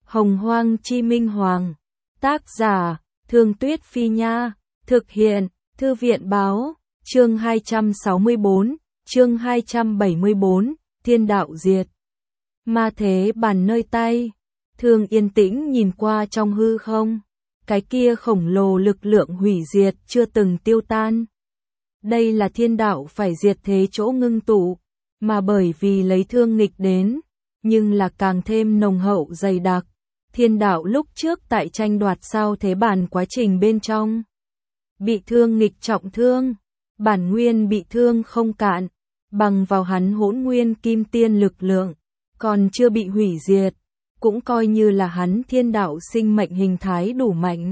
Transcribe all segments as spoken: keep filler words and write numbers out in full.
Hồng Hoang Chi Minh Hoàng. Tác giả, Thương Tuyết Phi Nha. Thực hiện, Thư viện Báo. Chương hai trăm sáu mươi bốn, chương hai trăm bảy mươi bốn, Thiên đạo diệt. Ma thế bàn nơi tay. Thương yên tĩnh nhìn qua trong hư không. Cái kia khổng lồ lực lượng hủy diệt chưa từng tiêu tan. Đây là thiên đạo phải diệt thế chỗ ngưng tụ, mà bởi vì lấy thương nghịch đến, nhưng là càng thêm nồng hậu dày đặc. Thiên đạo lúc trước tại tranh đoạt sao thế bàn quá trình bên trong, bị thương nghịch trọng thương, bản nguyên bị thương không cạn, bằng vào hắn hỗn nguyên kim tiên lực lượng, còn chưa bị hủy diệt, cũng coi như là hắn thiên đạo sinh mệnh hình thái đủ mạnh.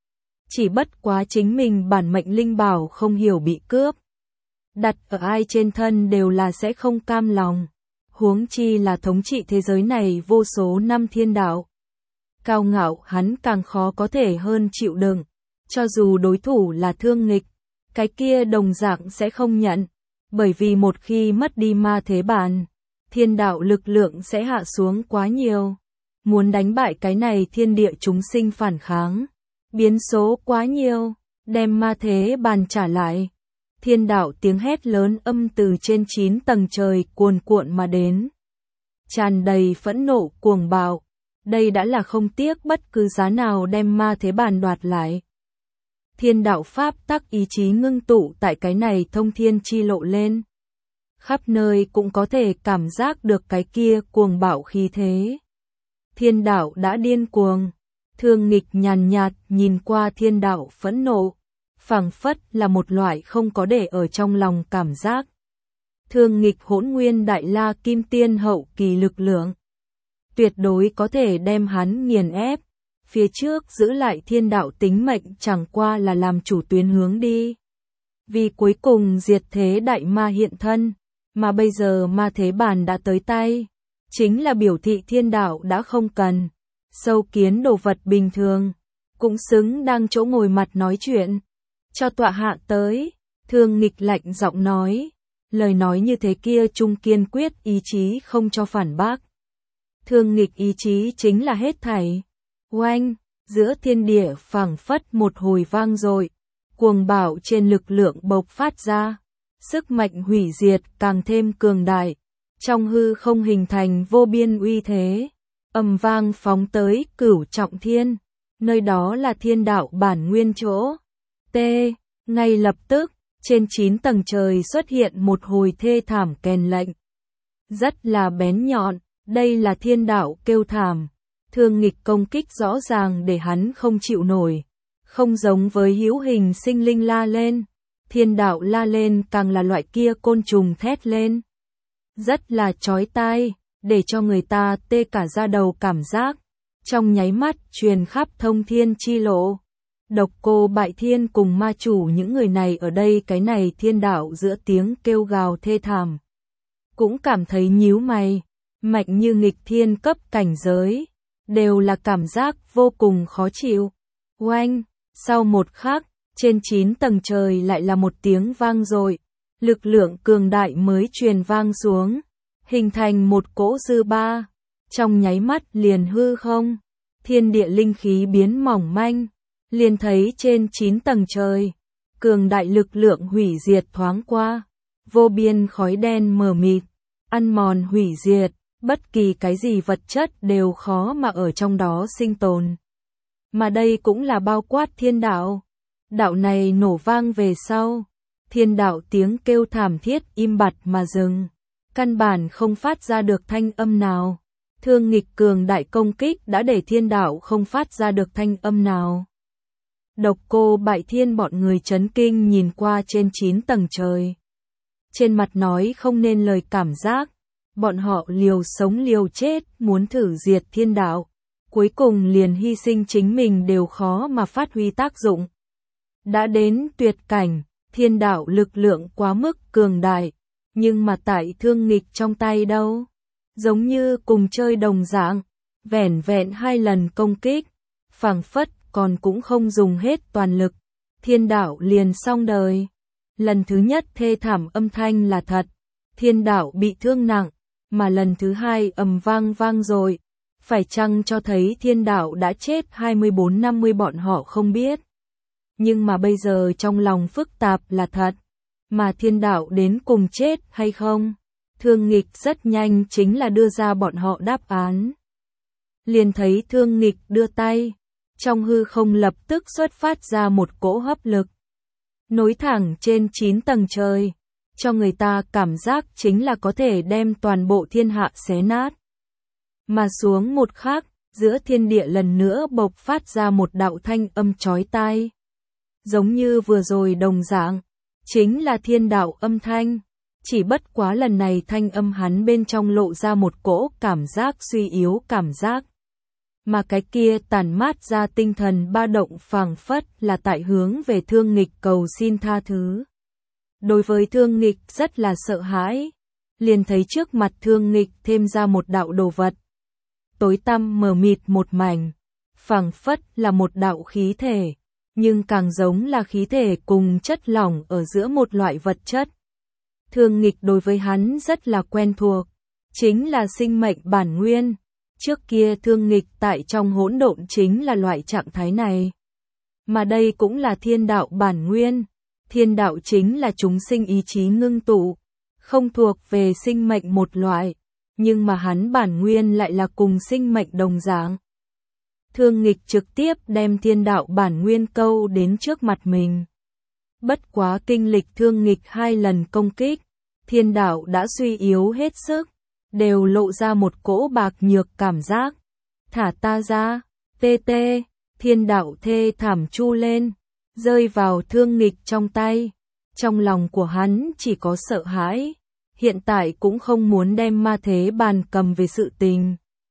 Chỉ bất quá chính mình bản mệnh linh bảo không hiểu bị cướp. Đặt ở ai trên thân đều là sẽ không cam lòng. Huống chi là thống trị thế giới này vô số năm thiên đạo. Cao ngạo hắn càng khó có thể hơn chịu đựng. Cho dù đối thủ là thương nghịch, cái kia đồng dạng sẽ không nhận. Bởi vì một khi mất đi ma thế bàn, thiên đạo lực lượng sẽ hạ xuống quá nhiều. Muốn đánh bại cái này thiên địa chúng sinh phản kháng. Biến số quá nhiều, đem ma thế bàn trả lại. Thiên đạo tiếng hét lớn âm từ trên chín tầng trời cuồn cuộn mà đến. Tràn đầy phẫn nộ cuồng bạo. Đây đã là không tiếc bất cứ giá nào đem ma thế bàn đoạt lại. Thiên đạo pháp tắc ý chí ngưng tụ tại cái này thông thiên chi lộ lên. Khắp nơi cũng có thể cảm giác được cái kia cuồng bạo khí thế. Thiên đạo đã điên cuồng. Thương nghịch nhàn nhạt nhìn qua thiên đạo phẫn nộ, phảng phất là một loại không có để ở trong lòng cảm giác. Thương nghịch hỗn nguyên đại la kim tiên hậu kỳ lực lượng, tuyệt đối có thể đem hắn nghiền ép. Phía trước giữ lại thiên đạo tính mệnh chẳng qua là làm chủ tuyến hướng đi. Vì cuối cùng diệt thế đại ma hiện thân, mà bây giờ ma thế bàn đã tới tay, chính là biểu thị thiên đạo đã không cần. Sâu kiến đồ vật bình thường, cũng xứng đang chỗ ngồi mặt nói chuyện. Cho tọa hạ tới, thương nghịch lạnh giọng nói. Lời nói như thế kia trung kiên quyết ý chí không cho phản bác. Thương nghịch ý chí chính là hết thảy. Oanh, giữa thiên địa phảng phất một hồi vang dội, cuồng bạo trên lực lượng bộc phát ra. Sức mạnh hủy diệt càng thêm cường đại, trong hư không hình thành vô biên uy thế. Ầm vang phóng tới cửu trọng thiên, nơi đó là thiên đạo bản nguyên chỗ. T. Ngay lập tức, trên chín tầng trời xuất hiện một hồi thê thảm kèn lệnh. Rất là bén nhọn, đây là thiên đạo kêu thảm. Thương nghịch công kích rõ ràng để hắn không chịu nổi. Không giống với hữu hình sinh linh la lên. Thiên đạo la lên càng là loại kia côn trùng thét lên. Rất là chói tai. Để cho người ta tê cả da đầu cảm giác, trong nháy mắt truyền khắp thông thiên chi lộ. Độc Cô Bại Thiên cùng ma chủ những người này ở đây cái này thiên đạo giữa tiếng kêu gào thê thảm. Cũng cảm thấy nhíu mày, mạnh như nghịch thiên cấp cảnh giới, đều là cảm giác vô cùng khó chịu. Oanh, sau một khắc, trên chín tầng trời lại là một tiếng vang dội, lực lượng cường đại mới truyền vang xuống. Hình thành một cỗ dư ba, trong nháy mắt liền hư không, thiên địa linh khí biến mỏng manh, liền thấy trên chín tầng trời, cường đại lực lượng hủy diệt thoáng qua, vô biên khói đen mờ mịt, ăn mòn hủy diệt, bất kỳ cái gì vật chất đều khó mà ở trong đó sinh tồn. Mà đây cũng là bao quát thiên đạo. Đạo này nổ vang về sau, thiên đạo tiếng kêu thảm thiết im bặt mà dừng. Căn bản không phát ra được thanh âm nào. Thương nghịch cường đại công kích đã để thiên đạo không phát ra được thanh âm nào. Độc Cô Bại Thiên bọn người chấn kinh nhìn qua trên chín tầng trời. Trên mặt nói không nên lời cảm giác. Bọn họ liều sống liều chết muốn thử diệt thiên đạo. Cuối cùng liền hy sinh chính mình đều khó mà phát huy tác dụng. Đã đến tuyệt cảnh, thiên đạo lực lượng quá mức cường đại. Nhưng mà tại thương nghịch trong tay đâu, giống như cùng chơi đồng dạng, vẻn vẹn hai lần công kích, phảng phất còn cũng không dùng hết toàn lực, thiên đạo liền xong đời. Lần thứ nhất thê thảm âm thanh là thật, thiên đạo bị thương nặng, mà lần thứ hai ầm vang vang rồi, Phải chăng cho thấy thiên đạo đã chết hai mươi bốn năm mươi bọn họ không biết. Nhưng mà bây giờ trong lòng phức tạp là thật. Mà thiên đạo đến cùng chết hay không? Thương Nghịch rất nhanh chính là đưa ra bọn họ đáp án. Liền thấy Thương Nghịch đưa tay. Trong hư không lập tức xuất phát ra một cỗ hấp lực. Nối thẳng trên chín tầng trời. Cho người ta cảm giác chính là có thể đem toàn bộ thiên hạ xé nát. Mà xuống một khắc, giữa thiên địa lần nữa bộc phát ra một đạo thanh âm chói tai. Giống như vừa rồi đồng dạng, chính là thiên đạo âm thanh. Chỉ bất quá lần này thanh âm hắn bên trong lộ ra một cỗ cảm giác suy yếu cảm giác. Mà cái kia tản mát ra tinh thần ba động phảng phất là tại hướng về Thương Nghịch cầu xin tha thứ. Đối với Thương Nghịch rất là sợ hãi, liền thấy trước mặt Thương Nghịch thêm ra một đạo đồ vật. Tối tăm mờ mịt một mảnh, phảng phất là một đạo khí thể, nhưng càng giống là khí thể cùng chất lỏng ở giữa một loại vật chất. Thương Nghịch đối với hắn rất là quen thuộc, chính là sinh mệnh bản nguyên. Trước kia Thương Nghịch tại trong hỗn độn chính là loại trạng thái này. Mà đây cũng là thiên đạo bản nguyên. Thiên đạo chính là chúng sinh ý chí ngưng tụ, không thuộc về sinh mệnh một loại, nhưng mà hắn bản nguyên lại là cùng sinh mệnh đồng dạng. Thương Nghịch trực tiếp đem thiên đạo bản nguyên câu đến trước mặt mình. Bất quá kinh lịch Thương Nghịch hai lần công kích, thiên đạo đã suy yếu hết sức, đều lộ ra một cỗ bạc nhược cảm giác. Thả ta ra, tê tê, thiên đạo thê thảm chu lên, rơi vào Thương Nghịch trong tay. Trong lòng của hắn chỉ có sợ hãi, hiện tại cũng không muốn đem ma thế bàn cầm về sự tình.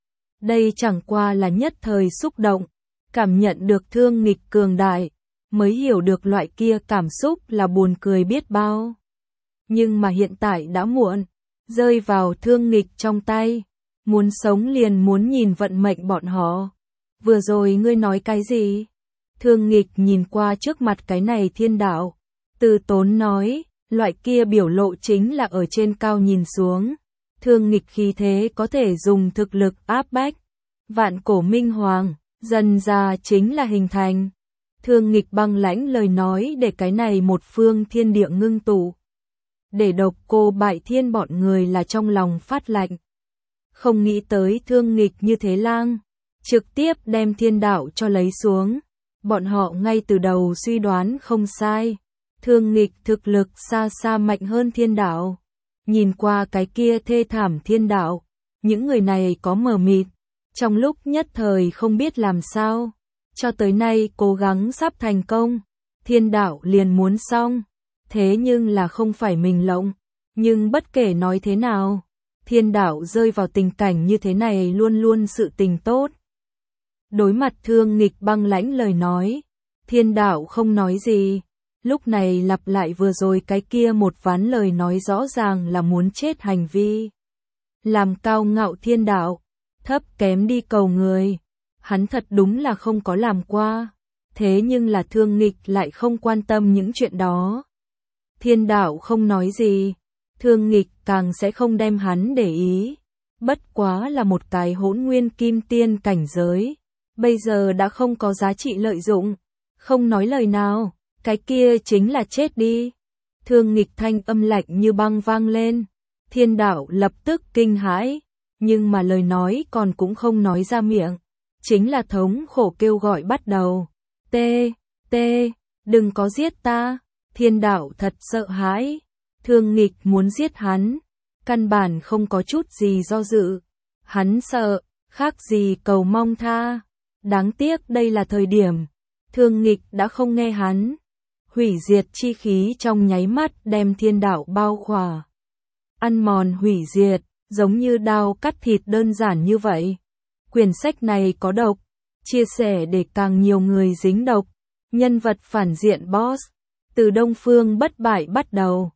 Đây chẳng qua là nhất thời xúc động, cảm nhận được Thương Nghịch cường đại, mới hiểu được loại kia cảm xúc là buồn cười biết bao. Nhưng mà hiện tại đã muộn, rơi vào Thương Nghịch trong tay, muốn sống liền muốn nhìn vận mệnh bọn họ. Vừa rồi ngươi nói cái gì? Thương Nghịch nhìn qua trước mặt cái này thiên đạo, từ tốn nói, loại kia biểu lộ chính là ở trên cao nhìn xuống. Thương Nghịch khí thế có thể dùng thực lực áp bách. Vạn cổ minh hoàng, dần ra chính là hình thành. Thương Nghịch băng lãnh lời nói để cái này một phương thiên địa ngưng tụ. Để Độc Cô Bại Thiên bọn người là trong lòng phát lạnh. Không nghĩ tới Thương Nghịch như thế lang, trực tiếp đem thiên đạo cho lấy xuống. Bọn họ ngay từ đầu suy đoán không sai. Thương Nghịch thực lực xa xa mạnh hơn thiên đạo. Nhìn qua cái kia thê thảm thiên đạo, những người này có mờ mịt, trong lúc nhất thời không biết làm sao. Cho tới nay cố gắng sắp thành công, thiên đạo liền muốn xong. Thế nhưng là không phải mình lộng. Nhưng bất kể nói thế nào, thiên đạo rơi vào tình cảnh như thế này luôn luôn sự tình tốt. Đối mặt Thương Nghịch băng lãnh lời nói, thiên đạo không nói gì. Lúc này lặp lại vừa rồi cái kia một ván lời nói rõ ràng là muốn chết hành vi. Làm cao ngạo thiên đạo, thấp kém đi cầu người. Hắn thật đúng là không có làm qua. Thế nhưng là Thương Nghịch lại không quan tâm những chuyện đó. Thiên đạo không nói gì, Thương Nghịch càng sẽ không đem hắn để ý. Bất quá là một cái hỗn nguyên kim tiên cảnh giới, bây giờ đã không có giá trị lợi dụng, không nói lời nào, cái kia chính là chết đi. Thương Nghịch thanh âm lạnh như băng vang lên, thiên đạo lập tức kinh hãi, nhưng mà lời nói còn cũng không nói ra miệng, chính là thống khổ kêu gọi bắt đầu. Tê, tê, đừng có giết ta. Thiên đạo thật sợ hãi, Thương Nghịch muốn giết hắn, căn bản không có chút gì do dự. Hắn sợ, khác gì cầu mong tha. Đáng tiếc đây là thời điểm, Thương Nghịch đã không nghe hắn. Hủy diệt chi khí trong nháy mắt đem thiên đạo bao khỏa. Ăn mòn hủy diệt, giống như đao cắt thịt đơn giản như vậy. Quyển sách này có độc, chia sẻ để càng nhiều người dính độc. Nhân vật phản diện boss. Từ Đông Phương Bất Bại bắt đầu,